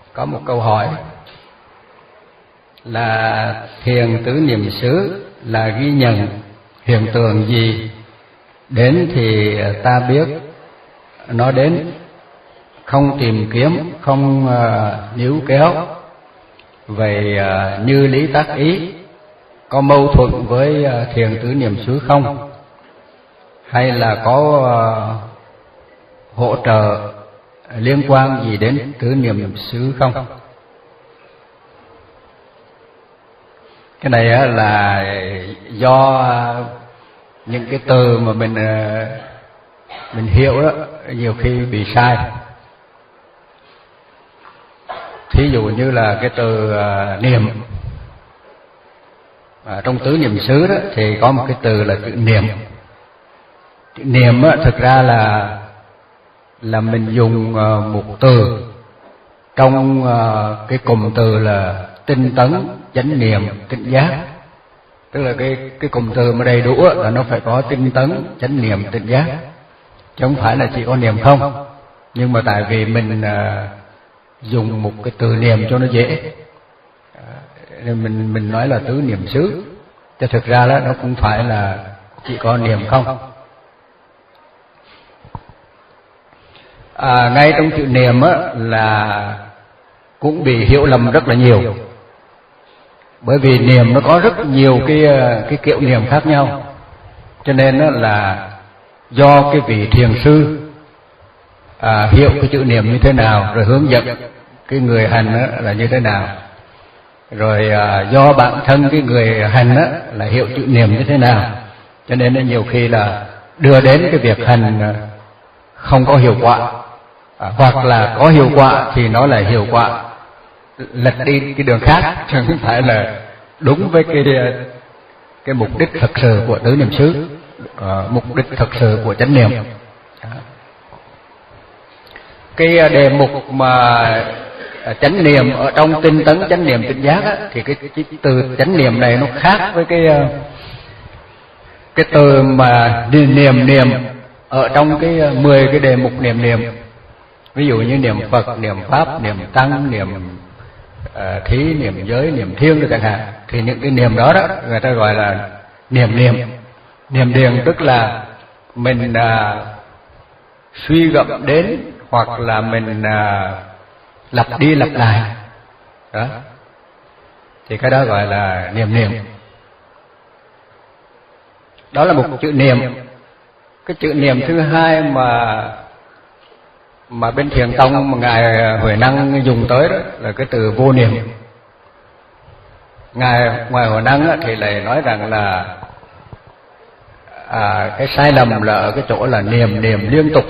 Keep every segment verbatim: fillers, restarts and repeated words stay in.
có một câu hỏi là thiền tứ niệm xứ là ghi nhận hiện tượng gì đến thì ta biết nó đến, không tìm kiếm, không uh, níu kéo. Vậy uh, như lý tác ý có mâu thuẫn với uh, thiền tứ niệm xứ không? Hay là có uh, hỗ trợ liên quan gì đến tứ niệm xứ không? Cái này là do những cái từ mà mình mình hiểu đó nhiều khi bị sai. Thí dụ như là cái từ niệm, à, trong tứ niệm xứ đó thì có một cái từ là chữ niệm. Chữ niệm á, thực ra là là mình dùng một từ trong cái cụm từ là tinh tấn, chánh niệm, tỉnh giác. Tức là cái cái cụm từ mà đầy đủ là nó phải có tinh tấn, chánh niệm, tỉnh giác, chứ không phải là chỉ có niệm không. Nhưng mà tại vì mình à, dùng một cái từ niệm cho nó dễ, à, nên mình mình nói là tứ niệm xứ, chứ thực ra đó nó cũng phải là chỉ có niệm không. À, ngay trong chữ niệm á, là cũng bị hiểu lầm rất là nhiều. Bởi vì niệm nó có rất nhiều cái cái kiểu niệm khác nhau, cho nên đó là do cái vị thiền sư à, hiểu cái chữ niệm như thế nào, rồi hướng dẫn cái người hành đó là như thế nào, rồi à, do bản thân cái người hành đó là hiểu chữ niệm như thế nào, cho nên là nhiều khi là đưa đến cái việc hành không có hiệu quả, à, hoặc là có hiệu quả thì nó là hiệu quả lệch đi cái đường khác, chứ không phải là đúng với cái cái mục đích thật sự của tứ niệm xứ, uh, mục đích thật sự của chánh niệm. Cái đề mục mà chánh niệm ở trong tinh tấn, chánh niệm, tỉnh giác á, thì cái, cái từ chánh niệm này nó khác với cái cái từ mà niệm niệm ở trong cái mười cái đề mục niệm niệm. Ví dụ như niệm Phật, niệm Pháp, niệm Tăng, niệm À, thí, niệm giới, niệm thiêng rồi chẳng hạn, thì những cái niệm đó đó người ta gọi là niệm niệm. Niệm niệm tức là mình à, suy gẫm đến, hoặc là mình à, lặp đi lặp lại đó, thì cái đó gọi là niệm niệm. Đó là một chữ niệm. Cái chữ niệm thứ hai mà mà bên Thiền Tông mà ngài Huệ Năng dùng tới đó là cái từ vô niệm. Ngài ngoài Huệ Năng thì lại nói rằng là à, cái sai lầm là ở cái chỗ là niệm niệm liên tục,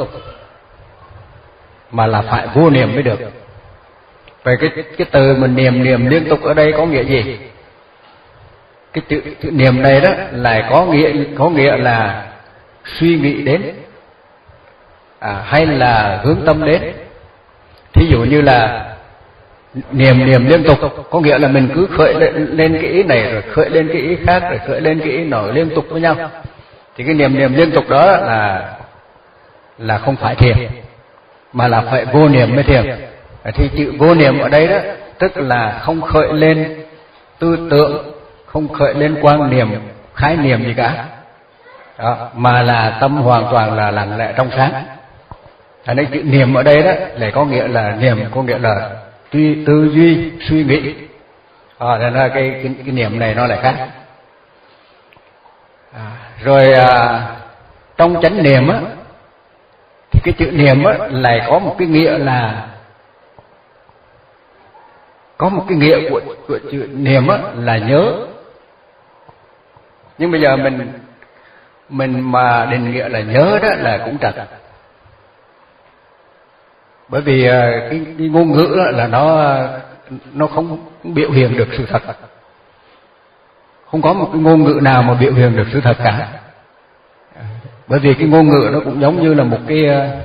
mà là phải vô niệm mới được. Vậy cái cái từ mà niệm niệm liên tục ở đây có nghĩa gì? Cái chữ, chữ niệm này đó lại có nghĩa có nghĩa là suy nghĩ đến, à, hay là hướng tâm đến. Thí dụ như là niệm niệm liên tục có nghĩa là mình cứ khởi lên, lên cái ý này rồi khởi lên cái ý khác, rồi khởi lên cái ý nổi liên tục với nhau, thì cái niệm niệm liên tục đó là là không phải thiền, mà là phải vô niệm mới thiền. Thì chữ vô niệm ở đây đó tức là không khởi lên tư tưởng, không khởi lên quan niệm, khái niệm gì cả đó, mà là tâm hoàn toàn là lặng lẽ trong sáng. Ở đây chữ niệm ở đây đó lại có nghĩa là niệm có nghĩa là tư, tư duy, suy nghĩ. À, nên là cái, cái cái niệm này nó lại khác. À, rồi à, trong chánh niệm á thì cái chữ niệm á lại có một cái nghĩa là có một cái nghĩa của, của chữ niệm á là nhớ. Nhưng bây giờ mình mình mà định nghĩa là nhớ đó là cũng trật. Bởi vì cái, cái ngôn ngữ là nó nó không biểu hiện được sự thật. Không có một cái ngôn ngữ nào mà biểu hiện được sự thật cả. Bởi vì cái ngôn ngữ nó cũng giống như là một cái,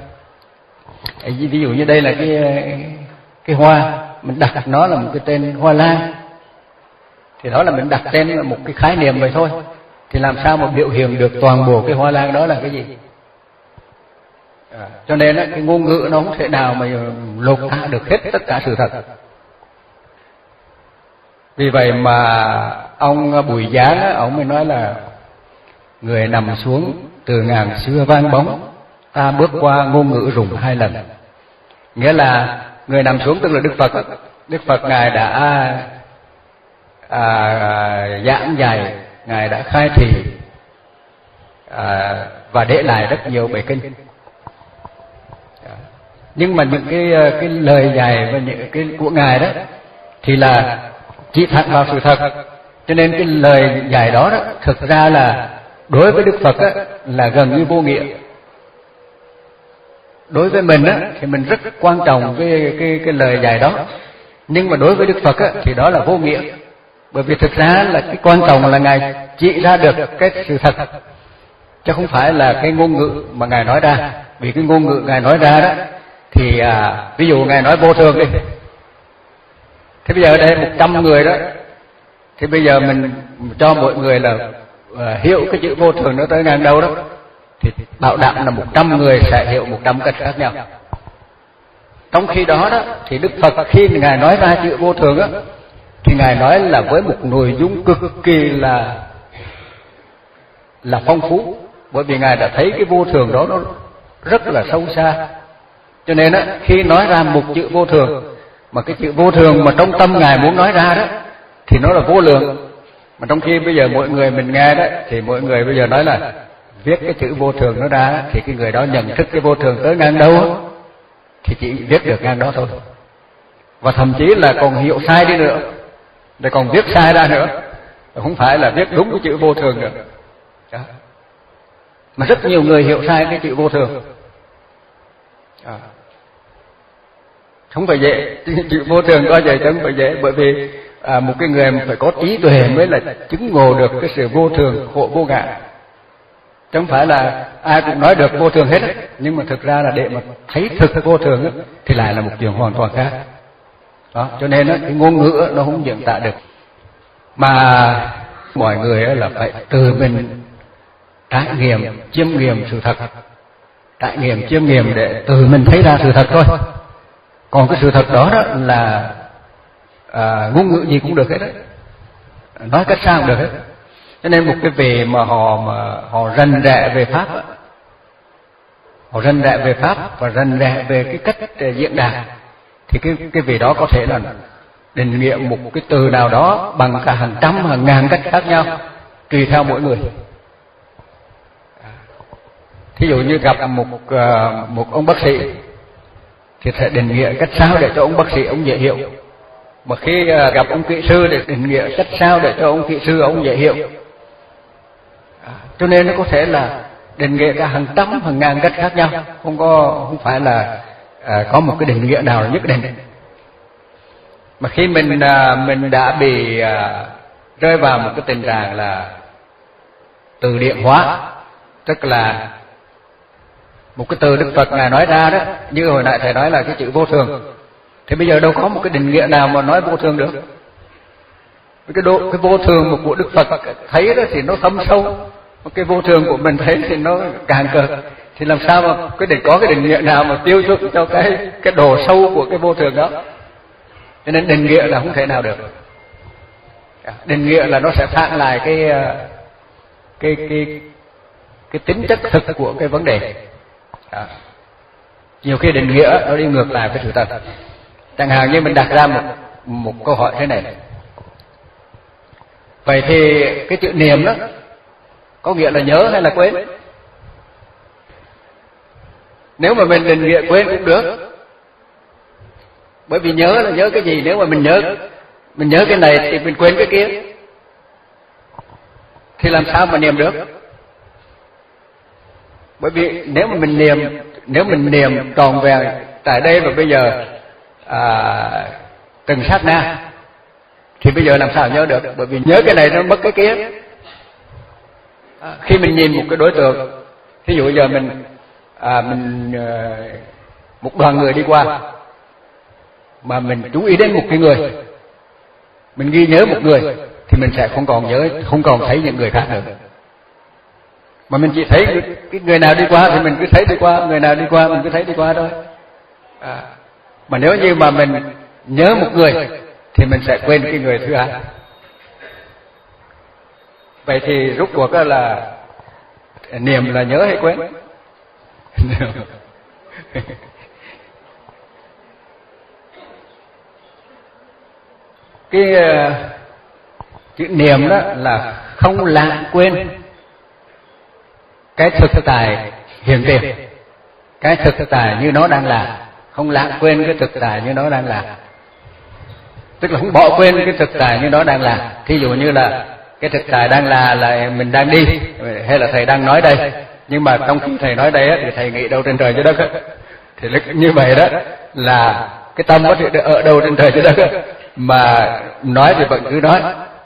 ví dụ như đây là cái cái hoa, mình đặt nó là một cái tên hoa lan, thì đó là mình đặt tên là một cái khái niệm vậy thôi. Thì làm sao mà biểu hiện được toàn bộ cái hoa lan đó là cái gì? À, cho nên á, cái ngôn ngữ nó không thể nào mà lột tả được hết tất cả sự thật. Vì vậy mà ông Bùi Giáng á, ông mới nói là người nằm xuống từ ngàn xưa vang bóng, ta bước qua ngôn ngữ rùng hai lần. Nghĩa là người nằm xuống tức là Đức Phật. Đức Phật ngài đã à, giảng dạy, ngài đã khai thị à, và để lại rất nhiều bài kinh. Nhưng mà những cái cái lời dạy và những cái của ngài đó thì là chỉ thẳng vào sự thật. Cho nên cái lời dạy đó, đó thực ra là đối với Đức Phật á, là gần như vô nghĩa. Đối với mình á, thì mình rất quan trọng cái cái cái lời dạy đó, nhưng mà đối với Đức Phật á, thì đó là vô nghĩa. Bởi vì thực ra là cái quan trọng là ngài chỉ ra được cái sự thật, chứ không phải là cái ngôn ngữ mà ngài nói ra. Vì cái ngôn ngữ ngài nói ra đó thì à, ví dụ ngài nói vô thường đi, thế bây giờ ở đây một trăm người đó, thì bây giờ mình cho mọi người là à, hiểu cái chữ vô thường nó tới ngàn đâu đó, thì bảo đảm là một trăm người sẽ hiểu một trăm cách khác nhau. Trong khi đó đó thì Đức Phật khi ngài nói ra chữ vô thường á, thì ngài nói là với một nội dung cực kỳ là là phong phú, bởi vì ngài đã thấy cái vô thường đó nó rất là sâu xa. Cho nên á, khi nói ra một chữ vô thường, mà cái chữ vô thường mà trong tâm ngài muốn nói ra đó thì nó là vô lượng. Mà trong khi bây giờ mọi người mình nghe đó, thì mọi người bây giờ nói là viết cái chữ vô thường nó ra, thì cái người đó nhận thức cái vô thường tới ngang đâu thì chỉ viết được ngang đó thôi, và thậm chí là còn hiểu sai đi nữa, để còn viết sai ra nữa, không phải là viết đúng cái chữ vô thường nữa. Đó. Mà rất nhiều người hiểu sai cái chữ vô thường. À. Không phải dễ, chữ vô thường có vậy chứ không phải dễ, bởi vì à, một cái người phải có trí tuệ mới là chứng ngộ được cái sự vô thường, khổ vô ngã. Chứ không phải là ai cũng nói được vô thường hết, nhưng mà thực ra là để mà thấy thực vô thường ấy, thì lại là một chuyện hoàn toàn khác. Đó, cho nên đó, cái ngôn ngữ nó không diễn tả được, mà mọi người là phải từ mình trải nghiệm, chiêm nghiệm sự thật, trải nghiệm, chiêm nghiệm để từ mình thấy ra sự thật thôi. Còn cái sự thật đó, đó là à, ngôn ngữ gì cũng được hết đấy, nói cách sao cũng được hết. Cho nên một cái vị mà họ mà họ rành rẽ về pháp, họ rành rẽ về pháp và rành rẽ về cái cách diễn đạt, thì cái cái vị đó có thể là định nghĩa một cái từ nào đó bằng cả hàng trăm hàng ngàn cách khác nhau, tùy theo mỗi người. Thí dụ như gặp một một ông bác sĩ thì sẽ định nghĩa cách sao để cho ông bác sĩ ông dễ hiểu, mà khi gặp ông kỹ sư thì định nghĩa cách sao để cho ông kỹ sư ông dễ hiểu. À, cho nên nó có thể là định nghĩa cả hàng trăm hàng ngàn cách khác nhau, không có không phải là à, có một cái định nghĩa nào nhất định. Mà khi mình à, mình đã bị à, rơi vào một cái tình trạng là từ điển hóa, tức là một cái từ Đức Phật ngài nói ra đó, như hồi nãy thầy nói là cái chữ vô thường, thì bây giờ đâu có một cái định nghĩa nào mà nói vô thường được. Cái, độ, cái vô thường mà của Đức Phật thấy đó thì nó thâm sâu, cái vô thường của mình thấy thì nó càng cờ, thì làm sao mà cái định có cái định nghĩa nào mà tiêu chuẩn cho cái cái độ sâu của cái vô thường đó. Cho nên định nghĩa là không thể nào được. Định nghĩa là nó sẽ phản lại cái cái cái cái tính chất thực của cái vấn đề. Đó. Nhiều khi định nghĩa nó đi ngược lại với sự thật. Chẳng hạn như mình đặt ra một một câu hỏi thế này: vậy thì cái chữ niệm đó có nghĩa là nhớ hay là quên? Nếu mà mình định nghĩa quên cũng được, bởi vì nhớ là nhớ cái gì? Nếu mà mình nhớ mình nhớ cái này thì mình quên cái kia, thì làm sao mà niệm được? Bởi vì nếu mà mình niệm, nếu mình niệm tròn vẹn tại đây và bây giờ à, từng sát na, thì bây giờ làm sao nhớ được? Bởi vì nhớ cái này nó mất cái kia. À, khi mình nhìn một cái đối tượng, ví dụ giờ mình à, mình à, một đoàn người đi qua, mà mình chú ý đến một cái người, mình ghi nhớ một người, thì mình sẽ không còn nhớ, không còn thấy những người khác nữa. Mà mình chỉ thấy cái, cái người nào đi qua thì mình cứ thấy đi qua, người nào đi qua mình cứ thấy đi qua thôi. À, mà nếu như mà mình nhớ một người thì mình sẽ quên cái người thứ hai. Vậy thì rốt cuộc là niệm là nhớ hay quên? Cái uh, chữ niệm đó là không lãng quên cái thực tại hiện tiền, cái thực tại như nó đang là, không lãng quên cái thực tại như nó đang là, tức là không bỏ quên cái thực tại như nó đang là. Thí dụ như là cái thực tại đang là là mình đang đi, hay là thầy đang nói đây, nhưng mà trong khi thầy nói đây thì thầy nghĩ đâu trên trời dưới đất á, thì như vậy đó là cái tâm có thể ở đâu trên trời dưới đất á, mà nói thì vẫn cứ nói.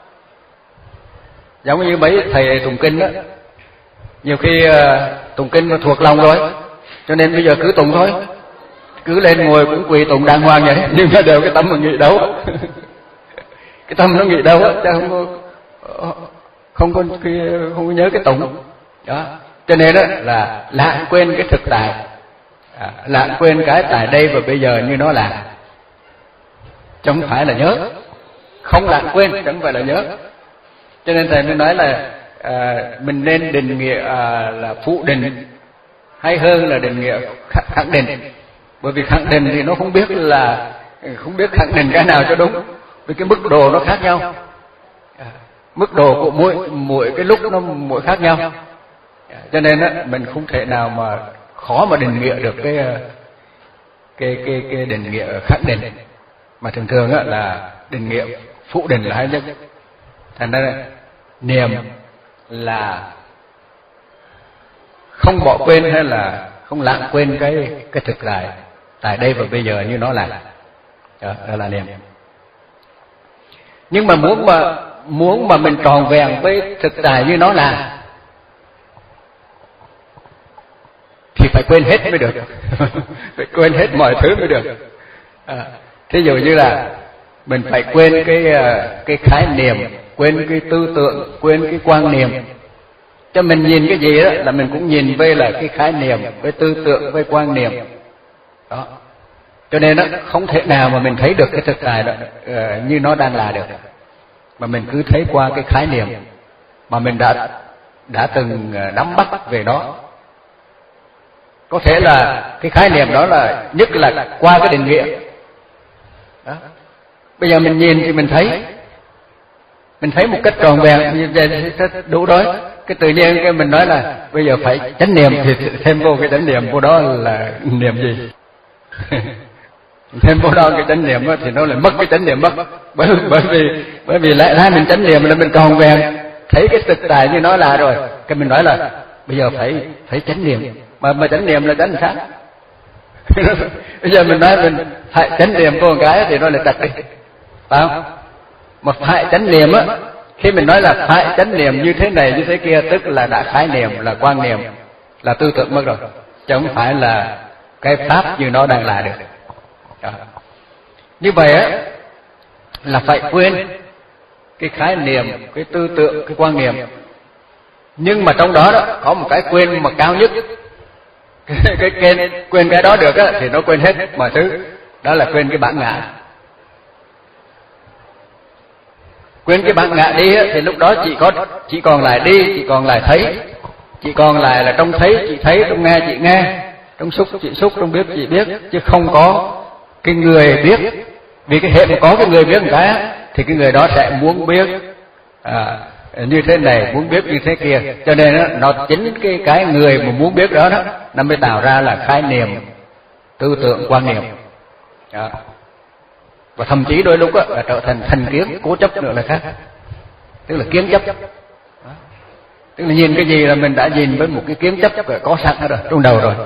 Giống như mấy thầy tụng kinh đó, nhiều khi uh, tụng kinh nó thuộc lòng rồi, cho nên bây giờ cứ tụng thôi, cứ lên ngồi cũng quỳ tụng đàng hoàng vậy, nhưng mà đều cái tâm mà nghĩ đâu. Cái tâm nó nghĩ đâu á, chứ không có không có cái, không có nhớ cái tụng đó. Cho nên đó là lãng quên cái thực tại, à, lãng quên cái tại đây và bây giờ như nó là, chứ không phải là nhớ. Không lãng quên chứ không phải là nhớ. Cho nên thầy mới nói là à, mình nên định nghĩa à, là phụ định hay hơn là định nghĩa khẳng định. Bởi vì khẳng định thì nó không biết là không biết khẳng định cái nào cho đúng, vì cái mức độ nó khác nhau, à, mức độ của mỗi mỗi cái lúc nó mỗi khác nhau, à, cho nên á, mình không thể nào mà khó mà định nghĩa được cái cái cái cái định nghĩa khẳng định, mà thường thường á, là định nghĩa phụ định là hay nhất. Thành ra niệm là không bỏ quên hay là không lãng quên cái cái thực tại tại đây và bây giờ như nó là, đó, đó là niệm. Nhưng mà muốn mà muốn mà mình tròn vẹn với thực tại như nó là thì phải quên hết mới được. Phải quên hết mọi thứ mới được. À, thí dụ như là mình phải quên cái cái khái niệm, quên cái tư tưởng, quên cái quan niệm. Cho mình nhìn cái gì đó là mình cũng nhìn với là cái khái niệm, với tư tưởng, với quan niệm. Đó. Cho nên đó, không thể nào mà mình thấy được cái thực tại đó uh, như nó đang là được, mà mình cứ thấy qua cái khái niệm mà mình đã đã từng nắm bắt về nó. Có thể là cái khái niệm đó là nhất là qua cái định nghĩa. Đó. Bây giờ mình nhìn thì mình thấy, mình thấy một cách tròn vẹn như vậy đủ rồi. Cái tự nhiên cái mình nói là bây giờ phải chánh niệm, thì thêm vô cái chánh niệm vô đó là niệm gì? Thêm vô đó cái chánh niệm thì nó lại mất cái chánh niệm mất. Bởi, bởi vì bởi vì lại ra mình chánh niệm là mình tròn vẹn, thấy cái thực tại như nó là rồi. Cái mình nói là bây giờ phải phải chánh niệm, mà mà chánh niệm là chánh sáng. Bây giờ mình nói mình phải chánh niệm vô một cái thì nó lại trật đi, phải không? Mà phải chánh niệm á, khi mình nói là phải chánh niệm như thế này như thế kia, tức là đã khái niệm, là quan niệm, là tư tưởng mất rồi, chứ không phải là cái pháp như nó đang là được. Đó. Như vậy á là phải quên cái khái niệm, cái tư tưởng, cái quan niệm. Nhưng mà trong đó đó có một cái quên mà cao nhất. Cái, cái, cái quên cái đó được á thì nó quên hết mọi thứ. Đó là quên cái bản ngã. Quên cái bản ngã đi á, thì lúc đó chỉ có chỉ còn lại đi, chỉ còn lại thấy, chỉ còn lại là trong thấy chị thấy, trong nghe chị nghe, trong xúc chị xúc, trong biết chị biết, chứ không có cái người biết. Vì cái hệ mà có cái người biết một cái á, thì cái người đó sẽ muốn biết à, như thế này, muốn biết như thế kia. Cho nên đó, nó chính cái cái người mà muốn biết đó đó, nó mới tạo ra là khái niệm, tư tưởng, quan niệm. Đó. Và thậm chí đôi lúc đó, là trở thành thành kiến, cố chấp nữa là khác. Tức là kiến chấp. Đó. Tức là nhìn cái gì là mình đã nhìn với một cái kiến chấp có sẵn rồi, trong đầu rồi.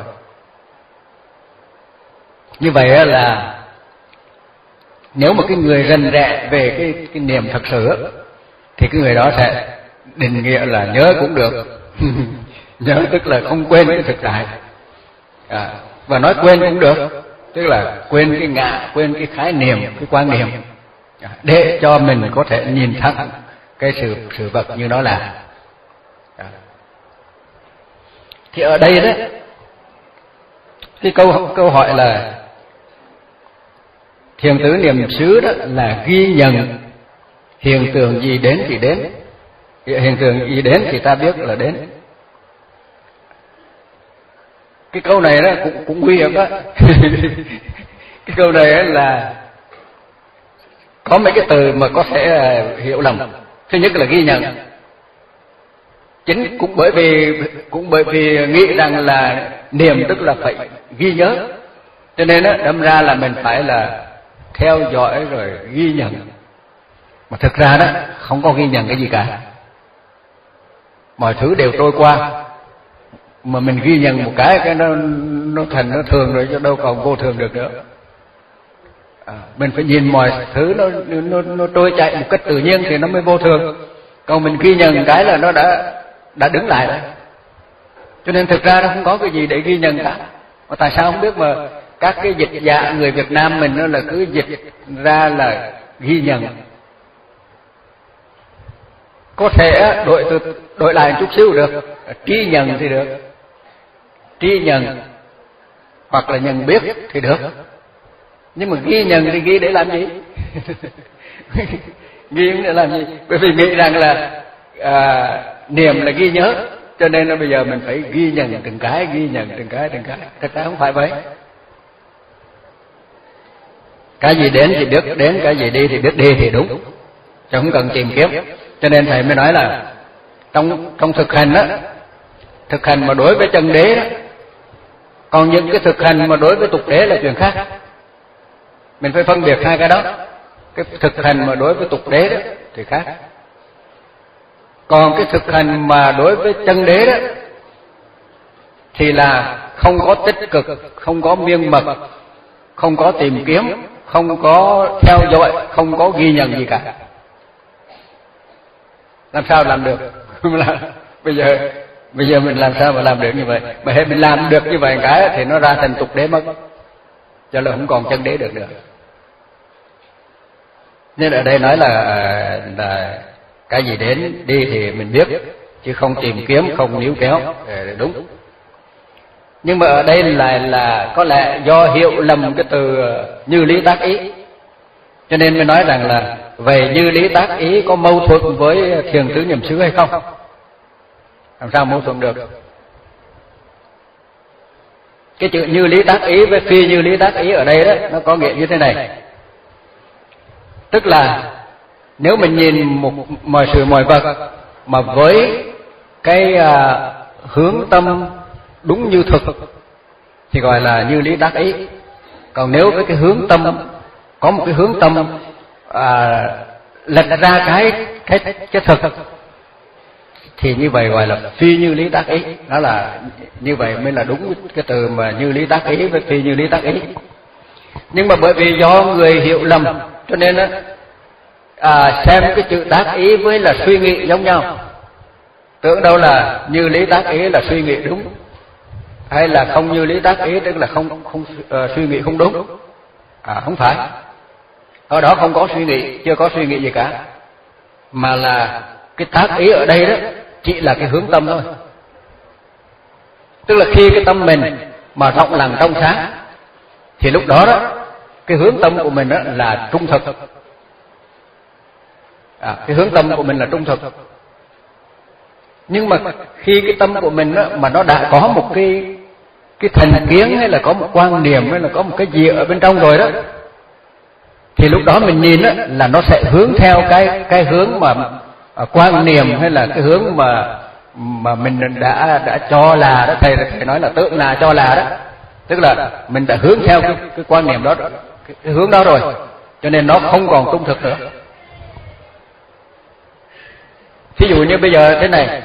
Như vậy là nếu mà cái người rành rẽ về cái, cái niệm thật sự thì cái người đó sẽ định nghĩa là nhớ cũng được. Nhớ tức là không quên cái thực tại, à, và nói quên cũng được, tức là quên cái ngã, quên cái khái niệm, cái quan niệm, à, để cho mình có thể nhìn thẳng cái sự sự vật như nó là. À. Thì ở đây đó, cái câu câu hỏi là thiền tứ niệm xứ đó là ghi nhận hiện tượng gì đến thì đến, hiện tượng gì đến thì ta biết là đến. Cái câu này đó cũng cũng nguy hiểm đó. Cái câu này là có mấy cái từ mà có thể hiểu lầm. Thứ nhất là ghi nhận, chính cũng bởi vì cũng bởi vì nghĩ rằng là niệm tức là phải ghi nhớ, cho nên đó, đâm ra là mình phải là theo dõi rồi ghi nhận. Mà thực ra đó không có ghi nhận cái gì cả, mọi thứ đều trôi qua. Mà mình ghi nhận một cái cái nó nó thành nó thường rồi, chứ đâu còn vô thường được nữa. À, mình phải nhìn mọi thứ nó nó nó trôi chạy một cách tự nhiên thì nó mới vô thường. Còn mình ghi nhận cái là nó đã đã đứng lại rồi. Cho nên thực ra nó không có cái gì để ghi nhận cả. Mà tại sao không biết mà các cái dịch giả người Việt Nam mình nó là cứ dịch ra là ghi nhận. Có thể đổi từ đổi lại một chút xíu được, tri nhận thì được, tri nhận hoặc là nhận biết thì được. Nhưng mà ghi nhận thì ghi để làm gì? Ghi để làm gì? Bởi vì nghĩ rằng là à, niệm là ghi nhớ, cho nên là bây giờ mình phải ghi nhận từng cái, ghi nhận từng cái, từng cái. Thật ra không phải vậy. Cái gì đến thì biết đến, cái gì đi thì biết đi thì đúng, chứ không cần tìm kiếm. Cho nên thầy mới nói là trong trong thực hành đó, thực hành mà đối với chân đế đó, còn những cái thực hành mà đối với tục đế là chuyện khác. Mình phải phân biệt hai cái đó. Cái thực hành mà đối với tục đế đó thì khác. Còn cái thực hành mà đối với chân đế đó thì là không có tích cực, không có miên mật, không có tìm kiếm, không có theo dõi, không có ghi nhận gì cả. Làm sao làm được? bây giờ bây giờ mình làm sao mà làm được như vậy? Mà hệ mình làm được như vậy cái thì nó ra thành tục đế mất, cho nên không còn chân đế được nữa. Nên ở đây nói là là cái gì đến đi thì mình biết, chứ không tìm kiếm, không níu kéo, đúng. Nhưng mà ở đây là là có lẽ do hiểu lầm cái từ như lý tác ý, cho nên mới nói rằng là về như lý tác ý có mâu thuẫn với thiền tứ niệm xứ hay không? Làm sao mâu thuẫn được? Cái chữ như lý tác ý với phi như lý tác ý ở đây đó nó có nghĩa như thế này. Tức là nếu mình nhìn một mọi sự mọi vật mà với cái à, hướng tâm đúng như thực thì gọi là như lý tác ý. Còn nếu với cái hướng tâm có một cái hướng tâm à, lệch ra cái cái cái thực thì như vậy gọi là phi như lý tác ý. Đó là như vậy mới là đúng cái từ mà như lý tác ý với phi như lý tác ý. Nhưng mà bởi vì do người hiểu lầm cho nên đó, à, xem cái chữ tác ý với là suy nghĩ giống nhau, tưởng đâu là như lý tác ý là suy nghĩ đúng, hay là không như lý tác ý tức là không không uh, suy nghĩ không đúng. À, không phải, ở đó không có suy nghĩ, chưa có suy nghĩ gì cả, mà là cái tác ý ở đây đó chỉ là cái hướng tâm thôi. Tức là khi cái tâm mình mà rộng lặng trong sáng thì lúc đó đó cái hướng tâm của mình đó là trung thực. À, cái hướng tâm của mình là trung thực. Nhưng mà khi cái tâm của mình đó, mà nó đã có một cái cái thành kiến hay là có một quan niệm hay là có một cái gì ở bên trong rồi đó, thì lúc đó mình nhìn đó, là nó sẽ hướng theo cái cái hướng mà à, quan niệm hay là cái hướng mà mà mình đã đã cho là đó, thầy thầy nói là tưởng là cho là đó, tức là mình đã hướng theo cái, cái quan niệm đó, cái, cái hướng đó rồi, cho nên nó không còn trung thực nữa. Thí dụ như bây giờ thế này,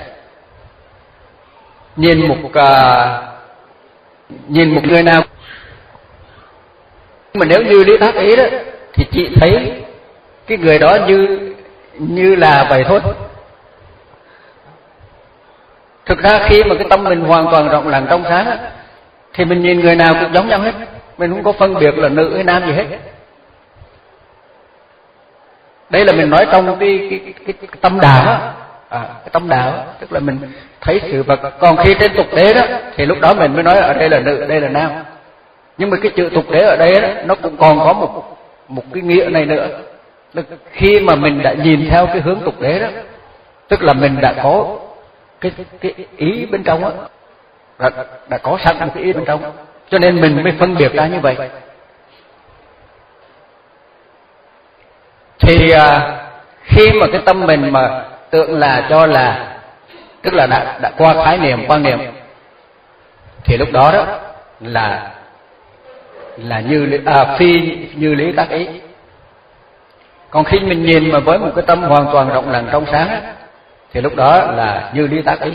nhìn một uh, nhìn một người nào mà nếu như lý tác ý đó thì chị thấy cái người đó như như là vậy thôi. Thực ra khi mà cái tâm mình hoàn toàn rộng lặng trong sáng á, thì mình nhìn người nào cũng giống nhau hết, mình không có phân biệt là nữ hay nam gì hết. Đây là mình nói trong cái cái, cái, cái tâm đạo á. à, cái tâm đạo, tức là mình thấy sự vật. Còn khi trên tục đế đó thì lúc đó mình mới nói ở đây là nữ, đây là nam. Nhưng mà cái chữ tục đế ở đây đó, nó cũng còn có một một cái nghĩa này nữa. Khi mà mình đã nhìn theo cái hướng tục đế đó, tức là mình đã có cái cái ý bên trong á, đã, đã có sẵn một cái ý bên trong, cho nên mình mới phân biệt ra như vậy. Thì à, khi mà cái tâm mình mà tưởng là cho là, tức là đã đã qua khái niệm quan niệm, thì lúc đó đó là là như à, phi như lý tác ý. Còn khi mình nhìn mà với một cái tâm hoàn toàn rộng lặng trong sáng á, thì lúc đó là như lý tác ý.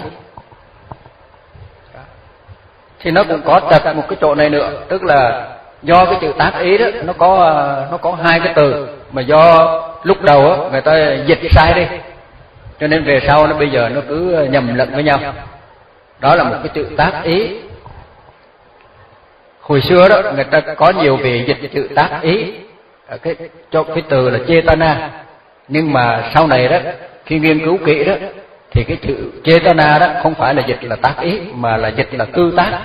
Thì nó cũng có trật một cái chỗ này nữa, tức là do cái chữ tác ý đó nó có nó có hai cái từ mà do lúc đầu á người ta dịch sai đi, cho nên về sau nó bây giờ nó cứ nhầm lẫn với nhau. Đó là một cái chữ tác ý. Hồi xưa đó người ta có nhiều vị dịch chữ tác ý cái cho cái từ là chetana, nhưng mà sau này đó khi nghiên cứu kỹ đó thì cái chữ chetana đó không phải là dịch là tác ý mà là dịch là tư tác.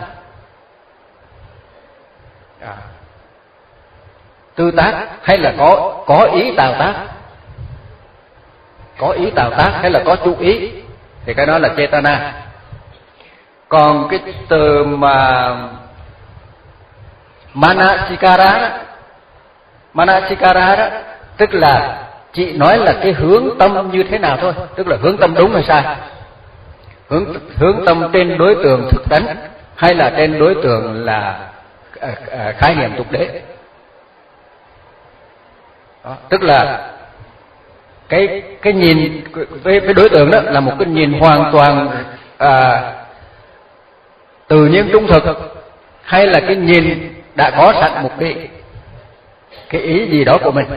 À, tư tác hay là có có ý tạo tác, có ý tạo tác hay là có chú ý, thì cái đó là chetana. Còn cái từ mà manasikara đó, manasikara đó tức là chị nói là cái hướng tâm như thế nào thôi, tức là hướng tâm đúng hay sai, hướng hướng tâm trên đối tượng thực tánh hay là trên đối tượng là à, à, khái niệm tục đế. Đó, tức là cái cái nhìn với cái đối tượng đó là một cái nhìn hoàn toàn à, tự nhiên trung thực, hay là cái nhìn đã có sẵn một cái cái ý gì đó của mình.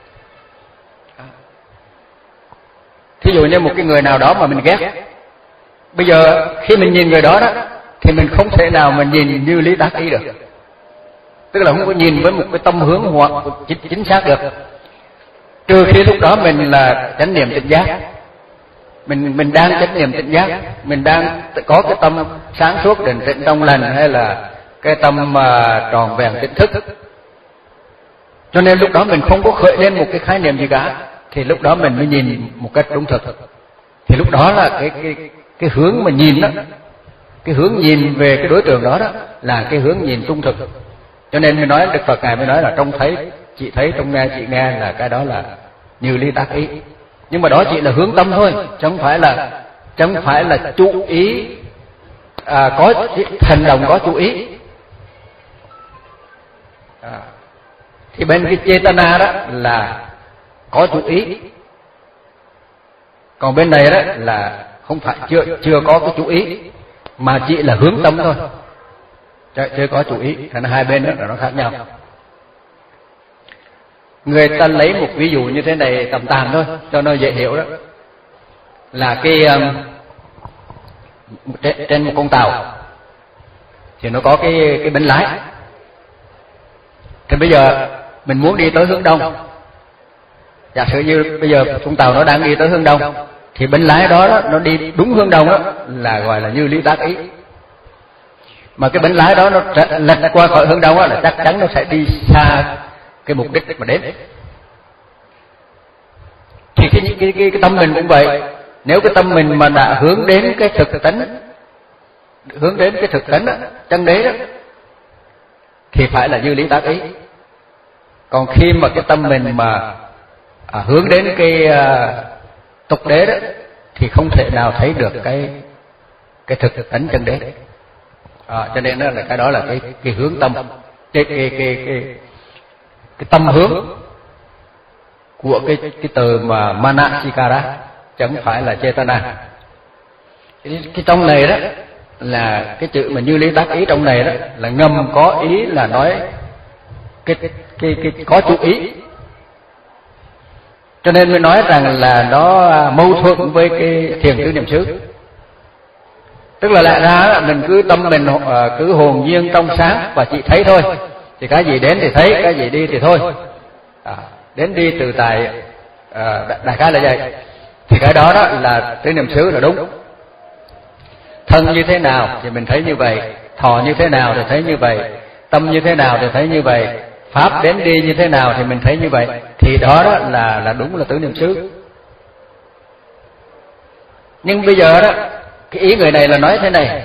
Thí dụ như một cái người nào đó mà mình ghét, bây giờ khi mình nhìn người đó đó thì mình không thể nào mà nhìn như lý tác ý được, tức là không có nhìn với một cái tâm hướng hoặc chính, chính xác được, trừ khi lúc đó mình là chánh niệm tỉnh giác, mình mình đang chánh niệm tỉnh giác, mình đang có cái tâm sáng suốt định tĩnh trong lành, hay là cái tâm uh, tròn vẹn tỉnh thức, cho nên lúc đó mình không có khởi lên một cái khái niệm gì cả, thì lúc đó mình mới nhìn một cách đúng thực. Thì lúc đó là cái cái cái hướng mà nhìn đó, cái hướng nhìn về cái đối tượng đó đó là cái hướng nhìn trung thực. Cho nên mình nói Đức Phật ngài mới nói là trông thấy chị thấy, trông nghe chị nghe, là cái đó là như lý tác ý. Nhưng mà đó chỉ là hướng tâm thôi, chứ không phải là chứ không phải là chú ý, à, có hành động có chú ý. À, thì bên cái chetana đó là có chú ý, còn bên này đó là không phải, chưa chưa có cái chú ý mà chỉ là hướng tâm thôi, chưa, chưa có chú ý. Thành hai bên đó là nó khác nhau. Người ta lấy một ví dụ như thế này tầm tàn thôi cho nó dễ hiểu đó, là cái um, trên, trên một con tàu thì nó có cái cái bánh lái. Thì bây giờ mình muốn đi tới hướng đông, giả sử như bây giờ con tàu nó đang đi tới hướng đông, thì bánh lái đó, đó nó đi đúng hướng đông đó là gọi là như lý tác ý. Mà cái bánh lái đó nó lệch qua khỏi hướng đông đó là chắc chắn nó sẽ đi xa cái mục đích mà đến. Thì cái, cái, cái, cái tâm mình cũng vậy, nếu cái tâm mình mà đã hướng đến cái thực tánh, hướng đến cái thực tánh đó, chân đế đó, thì phải là như lý tác ý. Còn khi mà cái tâm mình mà à, hướng đến cái à, tục đế đó thì không thể nào thấy được cái cái thực thực tánh chân đế. À, cho nên đó là cái đó là cái cái hướng tâm, cái cái cái cái, cái tâm hướng của cái cái từ mà manasikara, chứ không phải là chetana. Cái, cái trong này đó là cái chữ mà như lý tác ý trong này đó là ngầm có ý là nói cái cái cái, cái có chú ý, cho nên mới nói rằng là nó mâu thuẫn với cái thiền tứ niệm xứ. Tức là lại ra mình cứ tâm mình cứ hồn nhiên trong sáng và chỉ thấy thôi, thì cái gì đến thì thấy, cái gì đi thì thôi, à, đến đi từ tại à, đại khái là vậy. thì cái đó đó là tứ niệm xứ là đúng. Thân như thế nào thì mình thấy như vậy, thọ như thế nào thì thấy như vậy, tâm như thế nào thì thấy như vậy, pháp đến đi như thế nào thì mình thấy như vậy, thì đó đó là là đúng là tứ niệm xứ. Nhưng bây giờ đó, cái ý người này là nói thế này,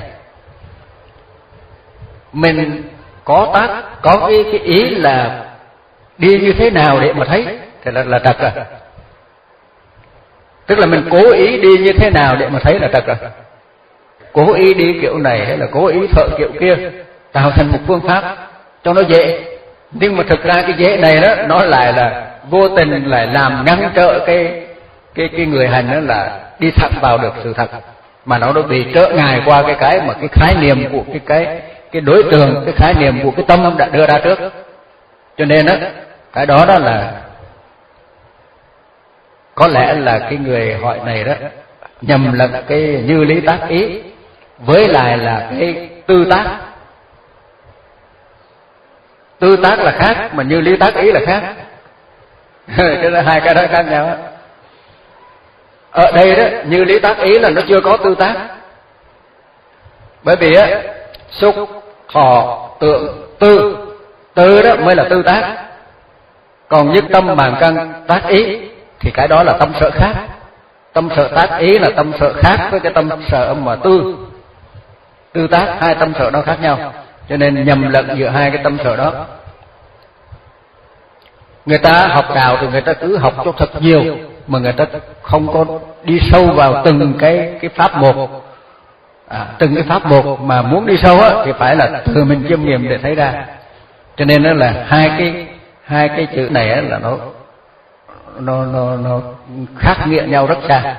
mình có tác có cái, cái ý là đi như thế nào để mà thấy thì là là trật rồi. Tức là mình cố ý đi như thế nào để mà thấy là trật rồi. Cố ý đi kiểu này hay là cố ý thợ kiểu kia, tạo thành một phương pháp cho nó dễ. Nhưng mà thực ra cái dễ này đó, nó lại là vô tình lại làm ngăn trở cái cái cái người hành đó là đi thẳng vào được sự thật, mà nó đã bị trở ngại qua cái cái mà cái khái niệm của cái cái cái đối tượng, cái khái niệm của cái tâm đã đưa ra trước. Cho nên đó, cái đó đó là có lẽ là cái người hỏi này đó nhầm lẫn cái như lý tác ý với lại là cái tư tác. Tư tác là khác mà như lý tác ý là khác. Cái là hai cái đó khác nhau. Ở đây đó như lý tác ý là nó chưa có tư tác. Bởi vì á xúc thọ tưởng tư, tư đó mới là tư tác. Còn nhất tâm màng căn tác ý thì cái đó là tâm sở khác. Tâm sở tác ý là tâm sở khác với cái tâm sở mà tư tư tác, hai tâm sở đó khác nhau, cho nên nhầm lẫn giữa hai cái tâm sở đó. Người ta học đạo thì người ta cứ học cho thật nhiều, mà người ta không có đi sâu vào từng cái cái pháp một. À, từng cái pháp một mà muốn đi sâu á thì phải là từ mình chiêm nghiệm để thấy ra. Cho nên đó là hai cái hai cái chữ này á là nó nó nó nó khác nghĩa nhau rất xa.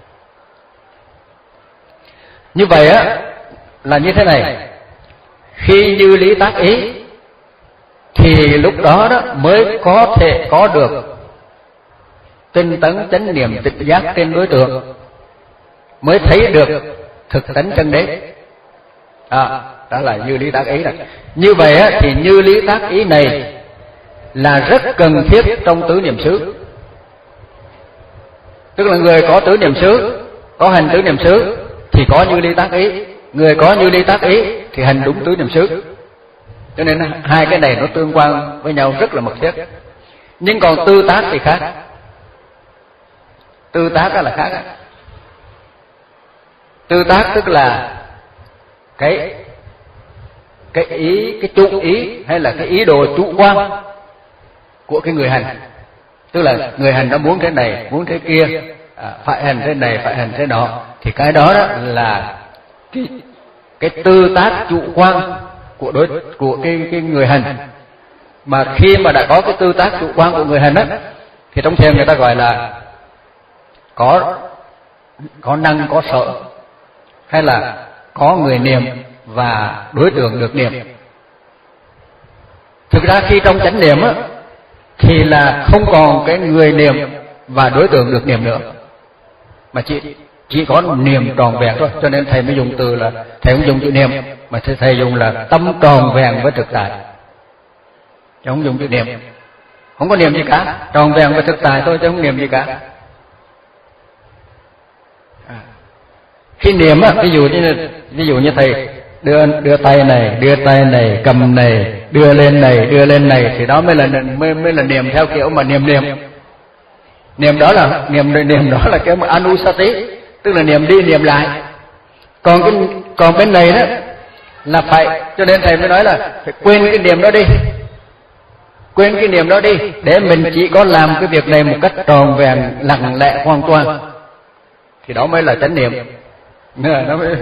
Như vậy á là như thế này, khi như lý tác ý thì lúc đó đó mới có thể có được tinh tấn chánh niệm tỉnh giác trên đối tượng, mới thấy được thực tánh chân đế. À, đó là như lý tác ý này. Như vậy á thì như lý tác ý này là rất cần thiết trong tứ niệm xứ. Tức là người có tứ niệm xứ, có hành tứ niệm xứ thì có như lý tác ý, người có như lý tác ý thì hành đúng tứ niệm xứ. Cho nên hai cái này nó tương quan với nhau rất là mật thiết. Nhưng còn tư tác thì khác. Tư tác là khác. Tư tác tức là cái cái ý, cái chủ ý hay là cái ý đồ chủ quan của cái người hành. Tức là người hành nó muốn thế này, muốn thế kia, à, phải hành thế này, phải hành thế nọ, thì cái đó, đó là cái cái tư tác chủ quan của đối của cái cái người hành. Mà khi mà đã có cái tư tác chủ quan của người hành á thì trong thiền người ta gọi là có có năng có sở, hay là có người niệm và đối tượng được niệm. Thực ra khi trong chánh niệm á thì là không còn cái người niệm và đối tượng được niệm nữa, mà chỉ chỉ có niệm tròn vẹn thôi. Cho nên thầy mới dùng từ là thầy không dùng chữ niệm, mà thầy, thầy dùng là tâm tròn vẹn với thực tại, chứ không dùng chữ niệm. Không có niệm gì cả, tròn vẹn với thực tại thôi chứ không niệm gì cả. À. Khi niệm á, ví dụ như ví dụ như thầy đưa đưa tay này, đưa tay này, cầm này, đưa lên này, đưa lên này, thì đó mới là mới, mới là niệm theo kiểu mà niệm niệm. Niệm đó là niệm niệm đó là cái mà anusati, tức là niệm đi niệm lại. Còn cái còn bên này đó là phải, cho nên thầy mới nói là phải quên cái niệm đó đi, quên cái niệm đó đi, để mình chỉ có làm cái việc này một cách tròn vẹn, lặng lẽ, hoàn toàn, thì đó mới là chánh niệm. Nó mới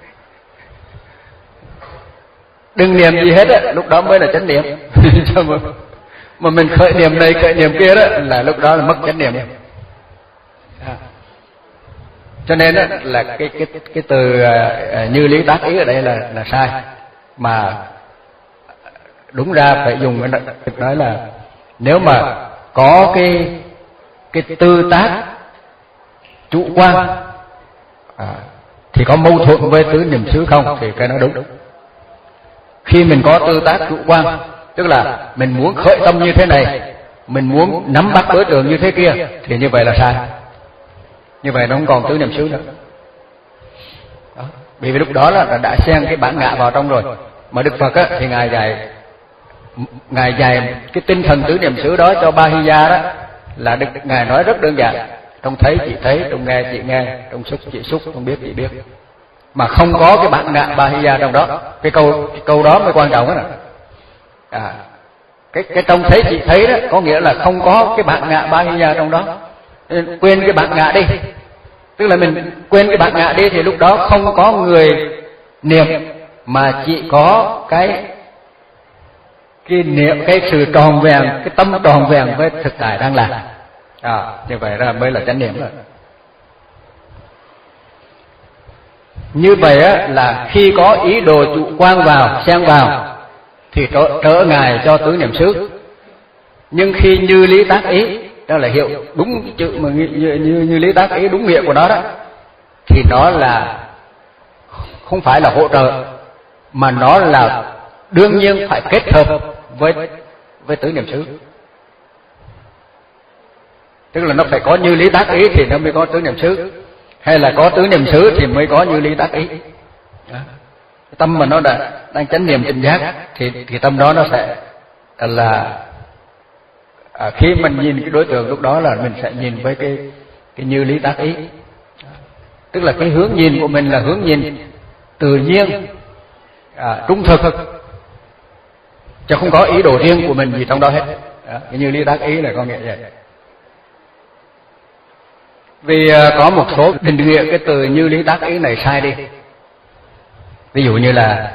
đừng niệm gì hết á, lúc đó mới là chánh niệm. mà, mà mình khởi niệm này khởi niệm kia đó là lúc đó là mất chánh niệm. À. Cho nên đó là cái cái cái từ uh, như lý tác ý ở đây là là sai, mà đúng ra phải dùng cái nói là nếu mà có cái cái tư tác chủ quan à, thì có mâu thuẫn với tứ niệm xứ không, thì cái nó đúng. Khi mình có tư tác chủ quan, tức là mình muốn khởi tâm như thế này, mình muốn nắm bắt đối tượng như thế kia, thì như vậy là sai. Như vậy nó không còn tứ niệm xứ nữa. Đó. Vì lúc đó là đã xen cái bản ngã vào trong rồi. Mà Đức Phật á, thì ngài dạy ngài dạy cái tinh thần tứ niệm xứ đó cho Bahiya đó là Đức ngài nói rất đơn giản. Trong thấy chị thấy, trong nghe chị nghe, trong xúc chị xúc, trong biết chị biết, mà không có cái bản ngã Bahiya trong đó. Cái câu cái câu đó mới quan trọng đó nè. À, cái cái trong thấy chị thấy đó có nghĩa là không có cái bản ngã Bahiya trong đó. Nên quên cái bản ngã đi, tức là mình quên cái bản ngã đi thì lúc đó không có người niệm, mà chỉ có cái cái niệm, cái sự tròn vẹn, cái tâm tròn vẹn với thực tại đang làm. À, như vậy ra mới là chánh niệm rồi. Như vậy á, là khi có ý đồ chủ quan vào, xen vào thì trở, trở ngại cho tứ niệm xứ. Nhưng khi như lý tác ý, đó là hiệu đúng chữ mà như, như, như lý tác ý đúng nghĩa của nó đó, thì nó là không phải là hỗ trợ, mà nó là đương nhiên phải kết hợp với với tứ niệm xứ. Tức là nó phải có như lý tác ý thì nó mới có tứ niệm xứ, hay là có tứ niệm xứ thì mới có như lý tác ý. Đó. Tâm mà nó đã đang chánh niệm tỉnh giác thì thì tâm đó nó sẽ là à, khi mình nhìn cái đối tượng lúc đó là mình sẽ nhìn với cái cái như lý tác ý. Tức là cái hướng nhìn của mình là hướng nhìn tự nhiên, à, trung thực, chứ không có ý đồ riêng của mình gì trong đó hết. Đó, cái như lý tác ý là có nghĩa vậy. Vì uh, có một số định nghĩa cái từ như lý tác ý này sai đi. Ví dụ như là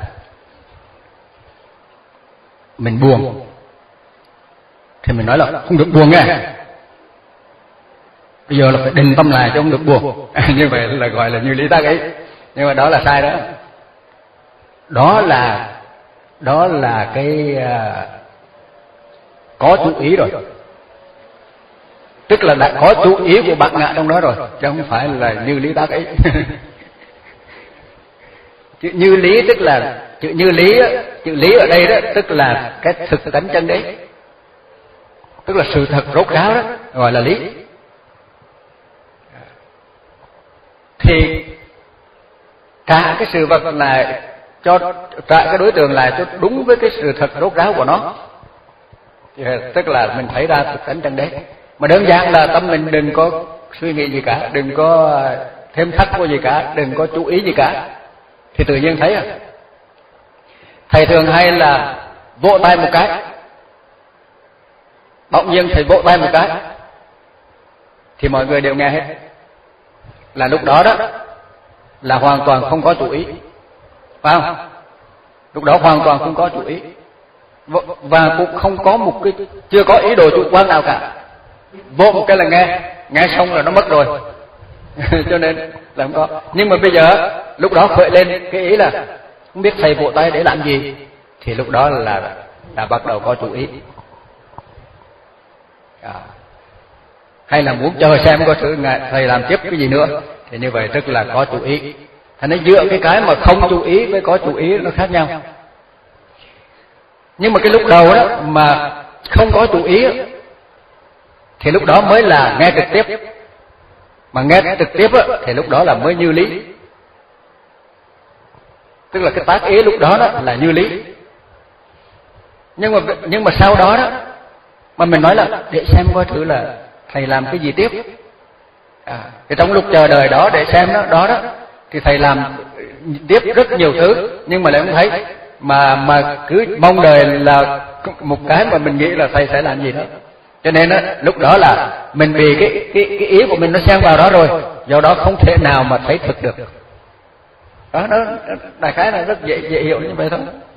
mình buồn thì mình nói là không được buồn nghe, bây giờ là phải định tâm lại chứ không được buồn. Như vậy là gọi là như lý tác ý, nhưng mà đó là sai đó. Đó là đó là cái uh, có chú ý rồi, tức là đã có chú ý của bản ngã trong đó rồi, chứ không phải là như lý tác ý. Chữ như lý tức là chữ như lý, chữ lý ở đây đó tức là cái thực tánh chân đế, tức là sự thật rốt ráo đó gọi là lý. Thì trả cái sự vật lại cho trả cái đối tượng lại cho đúng với cái sự thật rốt ráo của nó, tức là mình thấy ra thực tánh chân đế. Mà đơn giản là tâm mình đừng có suy nghĩ gì cả, đừng có thêm thắt của gì cả, đừng có chú ý gì cả, thì tự nhiên thấy à. Thầy thường hay là vỗ tay một cái, bỗng nhiên thầy vỗ tay một cái thì mọi người đều nghe hết, là lúc đó đó là hoàn toàn không có chú ý, phải không? Lúc đó hoàn toàn không có chú ý, và cũng không có một cái, chưa có ý đồ chủ quan nào cả. Vô một cái là nghe, nghe xong là nó mất rồi. Cho nên là không có. Nhưng mà bây giờ lúc đó khởi lên cái ý là không biết thầy vỗ tay để làm gì, thì lúc đó là là bắt đầu có chú ý. À. Hay là muốn chờ xem có thứ thầy làm tiếp cái gì nữa, thì như vậy tức là có chú ý. Thành nó giữa cái cái mà không chú ý với có chú ý nó khác nhau. Nhưng mà cái lúc đầu đó mà không có chú ý thì lúc đó mới là nghe trực tiếp. Mà nghe trực tiếp á, thì lúc đó là mới như lý. Tức là cái tác ý lúc đó, đó là như lý. Nhưng mà nhưng mà sau đó đó mà mình nói là để xem coi thử là thầy làm cái gì tiếp. À, thì trong lúc chờ đợi đó để xem đó đó đó thì thầy làm tiếp rất nhiều thứ, nhưng mà lại không thấy, mà mà cứ mong đợi là một cái mà mình nghĩ là thầy sẽ làm gì đó. Cho nên á, lúc đó là mình bị cái cái cái ý của mình nó xen vào đó rồi, do đó không thể nào mà thấy thực được. Đó, nó đại khái là rất dễ dễ hiểu như vậy thôi.